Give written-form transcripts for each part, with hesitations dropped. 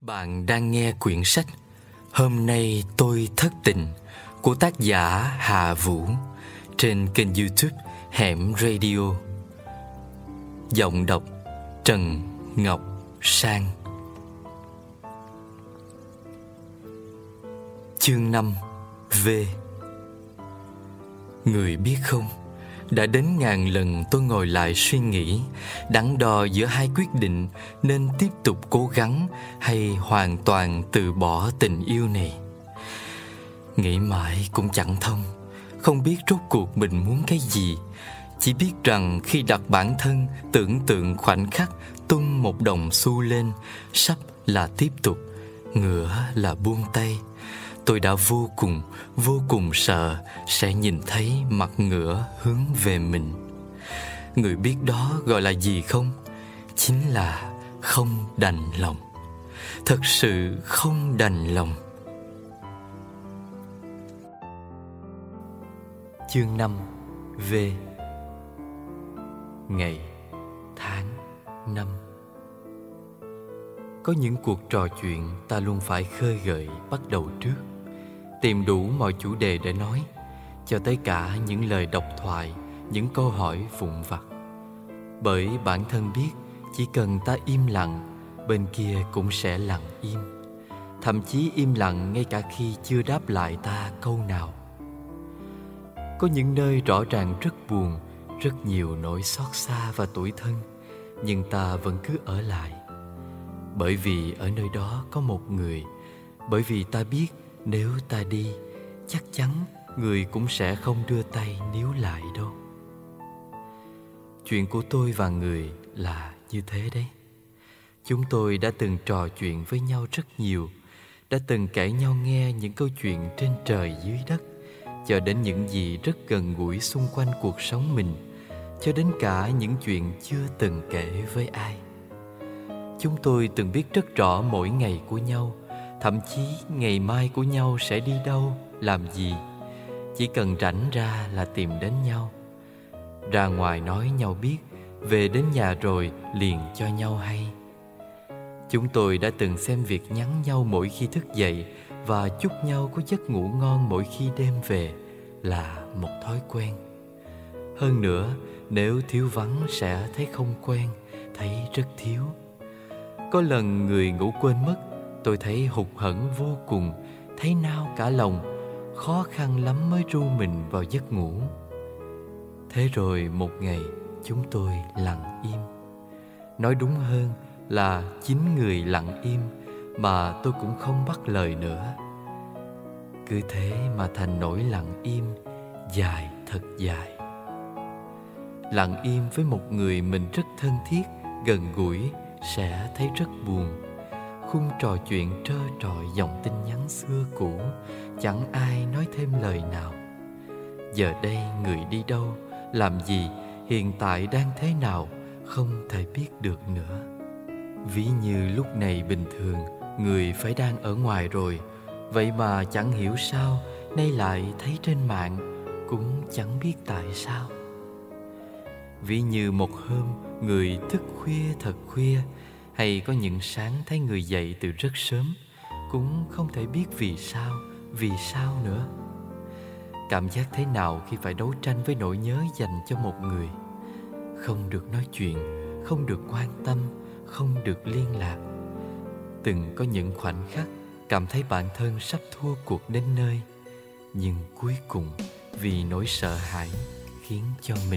Bạn đang nghe quyển sách Hôm nay tôi thất tình của tác giả Hà Vũ trên kênh YouTube Hẻm Radio. Giọng đọc Trần Ngọc Sang. Chương 5. V. Người biết không, đã đến ngàn lần tôi ngồi lại suy nghĩ, đắn đo giữa hai quyết định nên tiếp tục cố gắng hay hoàn toàn từ bỏ tình yêu này. Nghĩ mãi cũng chẳng thông, không biết rốt cuộc mình muốn cái gì. Chỉ biết rằng khi đặt bản thân tưởng tượng khoảnh khắc tung một đồng xu lên, sắp là tiếp tục, ngửa là buông tay, tôi đã vô cùng sợ sẽ nhìn thấy mặt ngửa hướng về mình. Người biết đó gọi là gì không? Chính là không đành lòng. Thật sự không đành lòng. Chương 5. V. Ngày, tháng, năm. Có những cuộc trò chuyện ta luôn phải khơi gợi bắt đầu trước, tìm đủ mọi chủ đề để nói, cho tới cả những lời độc thoại, những câu hỏi vụn vặt. Bởi bản thân biết chỉ cần ta im lặng, bên kia cũng sẽ lặng im, thậm chí im lặng ngay cả khi chưa đáp lại ta câu nào. Có những nơi rõ ràng rất buồn, rất nhiều nỗi xót xa và tủi thân, nhưng ta vẫn cứ ở lại. Bởi vì ở nơi đó có một người, bởi vì ta biết nếu ta đi, chắc chắn người cũng sẽ không đưa tay níu lại đâu. Chuyện của tôi và người là như thế đấy. Chúng tôi đã từng trò chuyện với nhau rất nhiều, đã từng kể nhau nghe những câu chuyện trên trời dưới đất, cho đến những gì rất gần gũi xung quanh cuộc sống mình, cho đến cả những chuyện chưa từng kể với ai. Chúng tôi từng biết rất rõ mỗi ngày của nhau, thậm chí ngày mai của nhau sẽ đi đâu, làm gì. Chỉ cần rảnh ra là tìm đến nhau. Ra ngoài nói nhau biết, về đến nhà rồi liền cho nhau hay. Chúng tôi đã từng xem việc nhắn nhau mỗi khi thức dậy và chúc nhau có giấc ngủ ngon mỗi khi đêm về là một thói quen. Hơn nữa, nếu thiếu vắng sẽ thấy không quen, thấy rất thiếu. Có lần người ngủ quên mất, tôi thấy hụt hẫng vô cùng, thấy nao cả lòng, khó khăn lắm mới ru mình vào giấc ngủ. Thế rồi một ngày chúng tôi lặng im. Nói đúng hơn là chính người lặng im mà tôi cũng không bắt lời nữa. Cứ thế mà thành nỗi lặng im dài thật dài. Lặng im với một người mình rất thân thiết, gần gũi sẽ thấy rất buồn. Khung trò chuyện trơ trọi dòng tin nhắn xưa cũ, chẳng ai nói thêm lời nào. Giờ đây người đi đâu, làm gì, hiện tại đang thế nào, không thể biết được nữa. Ví như lúc này bình thường người phải đang ở ngoài rồi, vậy mà chẳng hiểu sao nay lại thấy trên mạng, cũng chẳng biết tại sao. Ví như một hôm người thức khuya thật khuya, hay có những sáng thấy người dậy từ rất sớm, cũng không thể biết vì sao nữa. Cảm giác thế nào khi phải đấu tranh với nỗi nhớ dành cho một người, không được nói chuyện, không được quan tâm, không được liên lạc. Từng có những khoảnh khắc cảm thấy bản thân sắp thua cuộc đến nơi, nhưng cuối cùng vì nỗi sợ hãi khiến cho mình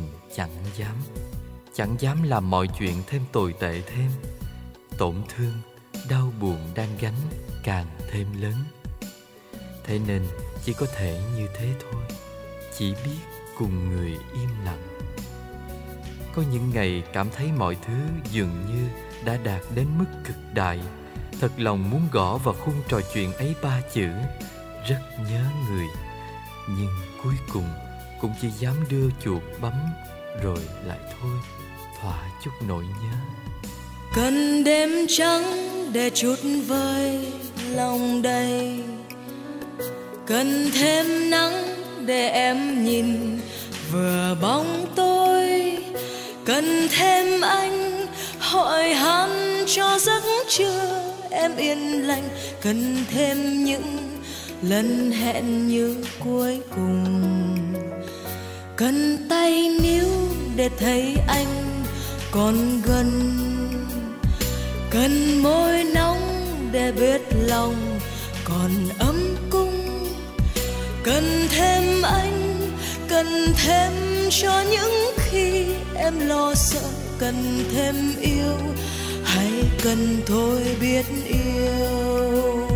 chẳng dám làm mọi chuyện thêm tồi tệ thêm. Tổn thương, đau buồn đang gánh càng thêm lớn. Thế nên chỉ có thể như thế thôi, chỉ biết cùng người im lặng. Có những ngày cảm thấy mọi thứ dường như đã đạt đến mức cực đại, thật lòng muốn gõ vào khung trò chuyện ấy 3 chữ rất nhớ người, nhưng cuối cùng cũng chỉ dám đưa chuột bấm rồi lại thôi, thỏa chút nỗi nhớ. Cần đêm trắng để chút vơi lòng đầy, cần thêm nắng để em nhìn vừa bóng tôi, cần thêm anh hỏi han cho giấc trưa em yên lành, cần thêm những lần hẹn như cuối cùng. Cần tay níu để thấy anh còn gần, cần môi nóng để biết lòng còn ấm cung. Cần thêm anh, cần thêm cho những khi em lo sợ. Cần thêm yêu hay cần thôi biết yêu.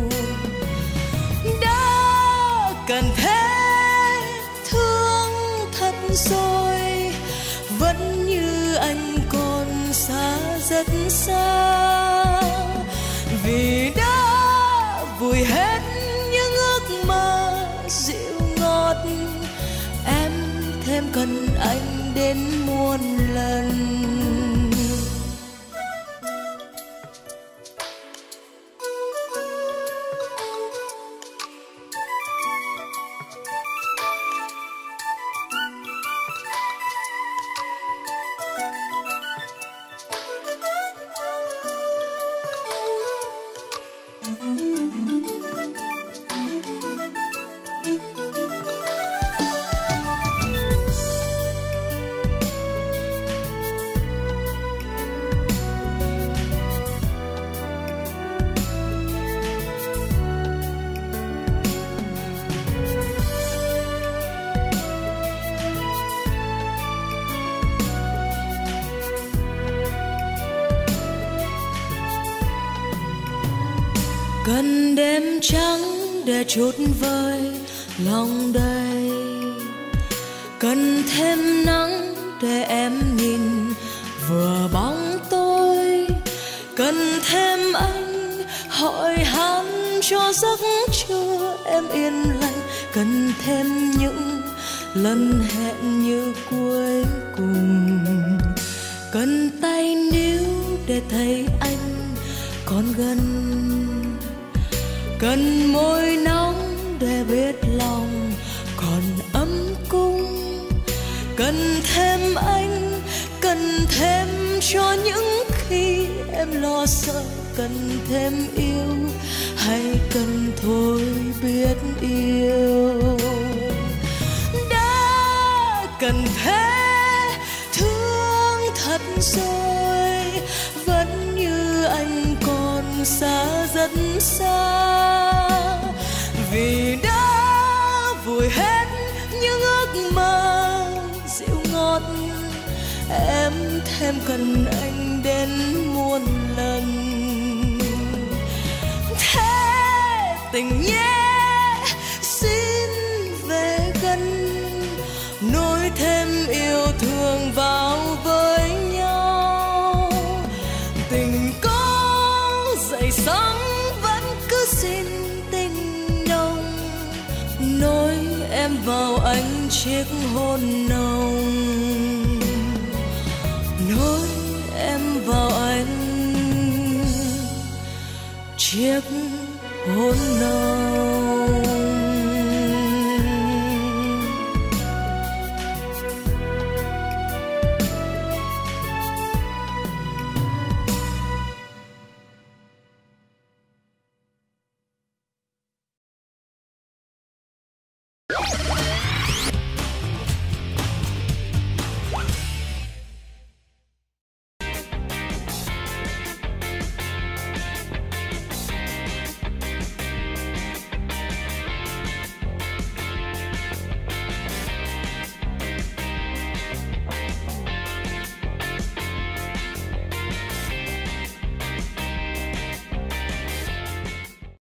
Đã cần thế thương thật rồi, vẫn như anh còn xa rất xa. Vì đã vùi hết những ước mơ dịu ngọt, em thêm cần anh đến muôn lần. Cần đêm trắng để chút vơi lòng đầy, cần thêm nắng để em nhìn vừa bóng tôi. Cần thêm anh hỏi han cho giấc trưa em yên lành, cần thêm những lần hẹn như cuối cùng. Cần tay níu để thấy anh còn gần, cần môi nóng để biết lòng còn ấm cung. Cần thêm anh, cần thêm cho những khi em lo sợ. Cần thêm yêu hay cần thôi biết yêu. Đã cần thế thương thật rồi, vẫn như anh còn xa rất xa. Vì đã vùi hết những ước mơ dịu ngọt, em thêm cần anh đến muôn lần. Thế tình nhé xin về gần, nối thêm yêu thương vào với nhau. Tình có dậy sóng vẫn cứ xin tình nồng, nối em vào anh chiếc hôn nồng, nối em vào anh chiếc hôn nồng.